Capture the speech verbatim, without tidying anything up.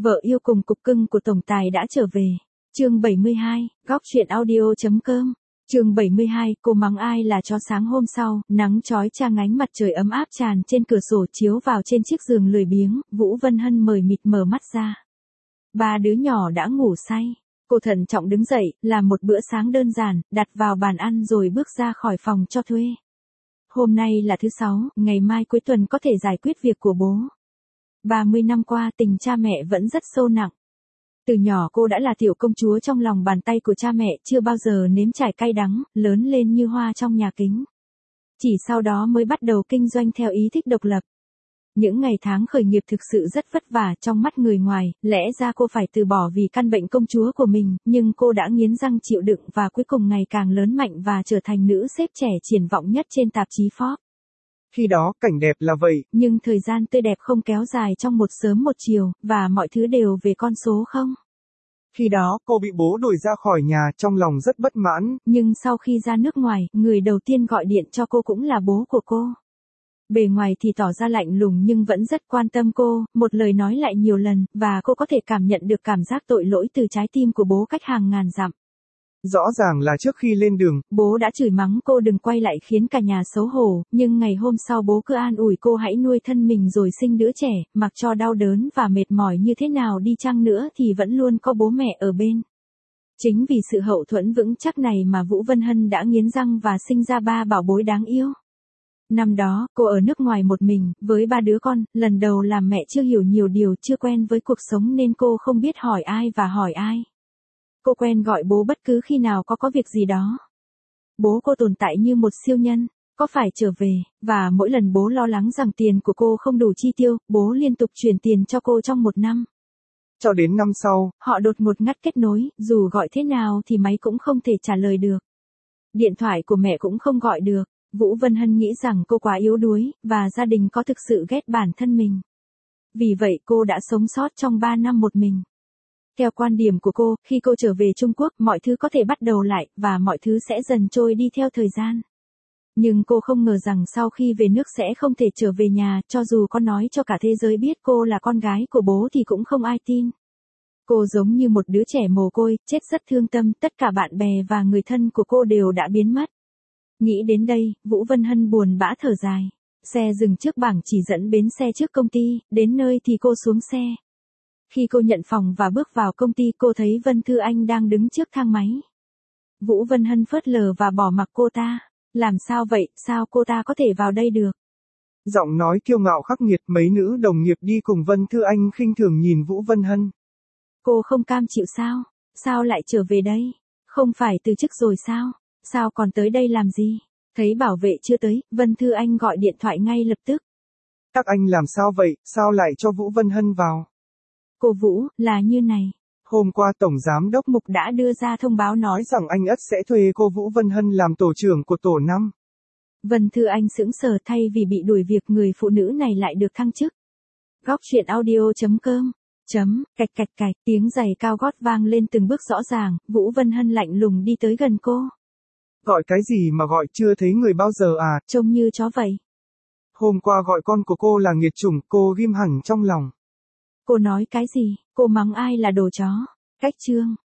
Vợ yêu cùng cục cưng của tổng tài đã trở về. Chương bảy mươi hai, góc truyện audio.com. Chương bảy mươi hai, cô mắng ai là chó. Sáng hôm sau, nắng chói chang ánh mặt trời ấm áp tràn trên cửa sổ chiếu vào trên chiếc giường lười biếng, Vũ Vân Hân mời mịt mở mắt ra. Ba đứa nhỏ đã ngủ say. Cô thận trọng đứng dậy, làm một bữa sáng đơn giản, đặt vào bàn ăn rồi bước ra khỏi phòng cho thuê. Hôm nay là thứ sáu, ngày mai cuối tuần có thể giải quyết việc của bố. ba mươi năm qua tình cha mẹ vẫn rất sâu nặng. Từ nhỏ cô đã là tiểu công chúa trong lòng bàn tay của cha mẹ, chưa bao giờ nếm trải cay đắng, lớn lên như hoa trong nhà kính. Chỉ sau đó mới bắt đầu kinh doanh theo ý thích độc lập. Những ngày tháng khởi nghiệp thực sự rất vất vả trong mắt người ngoài, lẽ ra cô phải từ bỏ vì căn bệnh công chúa của mình, nhưng cô đã nghiến răng chịu đựng và cuối cùng ngày càng lớn mạnh và trở thành nữ sếp trẻ triển vọng nhất trên tạp chí Forbes. Khi đó cảnh đẹp là vậy. Nhưng thời gian tươi đẹp không kéo dài trong một sớm một chiều, và mọi thứ đều về con số không. Khi đó, cô bị bố đuổi ra khỏi nhà, trong lòng rất bất mãn. Nhưng sau khi ra nước ngoài, người đầu tiên gọi điện cho cô cũng là bố của cô. Bề ngoài thì tỏ ra lạnh lùng nhưng vẫn rất quan tâm cô, một lời nói lại nhiều lần, và cô có thể cảm nhận được cảm giác tội lỗi từ trái tim của bố cách hàng ngàn dặm. Rõ ràng là trước khi lên đường, bố đã chửi mắng cô đừng quay lại khiến cả nhà xấu hổ, nhưng ngày hôm sau bố cứ an ủi cô hãy nuôi thân mình rồi sinh đứa trẻ, mặc cho đau đớn và mệt mỏi như thế nào đi chăng nữa thì vẫn luôn có bố mẹ ở bên. Chính vì sự hậu thuẫn vững chắc này mà Vũ Vân Hân đã nghiến răng và sinh ra ba bảo bối đáng yêu. Năm đó, cô ở nước ngoài một mình, với ba đứa con, lần đầu làm mẹ chưa hiểu nhiều điều, chưa quen với cuộc sống nên cô không biết hỏi ai và hỏi ai. Cô quen gọi bố bất cứ khi nào có có việc gì đó. Bố cô tồn tại như một siêu nhân, có phải trở về, và mỗi lần bố lo lắng rằng tiền của cô không đủ chi tiêu, bố liên tục chuyển tiền cho cô trong một năm. Cho đến năm sau, họ đột ngột ngắt kết nối, dù gọi thế nào thì máy cũng không thể trả lời được. Điện thoại của mẹ cũng không gọi được. Vũ Vân Hân nghĩ rằng cô quá yếu đuối, và gia đình có thực sự ghét bản thân mình. Vì vậy cô đã sống sót trong ba năm một mình. Theo quan điểm của cô, khi cô trở về Trung Quốc, mọi thứ có thể bắt đầu lại, và mọi thứ sẽ dần trôi đi theo thời gian. Nhưng cô không ngờ rằng sau khi về nước sẽ không thể trở về nhà, cho dù có nói cho cả thế giới biết cô là con gái của bố thì cũng không ai tin. Cô giống như một đứa trẻ mồ côi, chết rất thương tâm, tất cả bạn bè và người thân của cô đều đã biến mất. Nghĩ đến đây, Vũ Vân Hân buồn bã thở dài. Xe dừng trước bảng chỉ dẫn bến xe trước công ty, đến nơi thì cô xuống xe. Khi cô nhận phòng và bước vào công ty cô thấy Vân Thư Anh đang đứng trước thang máy. Vũ Vân Hân phớt lờ và bỏ mặc cô ta. Làm sao vậy, sao cô ta có thể vào đây được? Giọng nói kiêu ngạo khắc nghiệt, mấy nữ đồng nghiệp đi cùng Vân Thư Anh khinh thường nhìn Vũ Vân Hân. Cô không cam chịu sao? Sao lại trở về đây? Không phải từ chức rồi sao? Sao còn tới đây làm gì? Thấy bảo vệ chưa tới, Vân Thư Anh gọi điện thoại ngay lập tức. Các anh làm sao vậy, sao lại cho Vũ Vân Hân vào? Cô Vũ, là như này. Hôm qua Tổng Giám đốc Mục đã đưa ra thông báo nói rằng anh ất sẽ thuê cô Vũ Vân Hân làm tổ trưởng của tổ năm. Vân Thư Anh sững sờ, thay vì bị đuổi việc người phụ nữ này lại được thăng chức. Góc truyện audio.com. Chấm, cạch cạch cạch, tiếng giày cao gót vang lên từng bước rõ ràng, Vũ Vân Hân lạnh lùng đi tới gần cô. Gọi cái gì mà gọi, chưa thấy người bao giờ à? Trông như chó vậy. Hôm qua gọi con của cô là nghiệt chủng, cô ghim hẳn trong lòng. Cô nói cái gì? Cô mắng ai là đồ chó? Cách chương.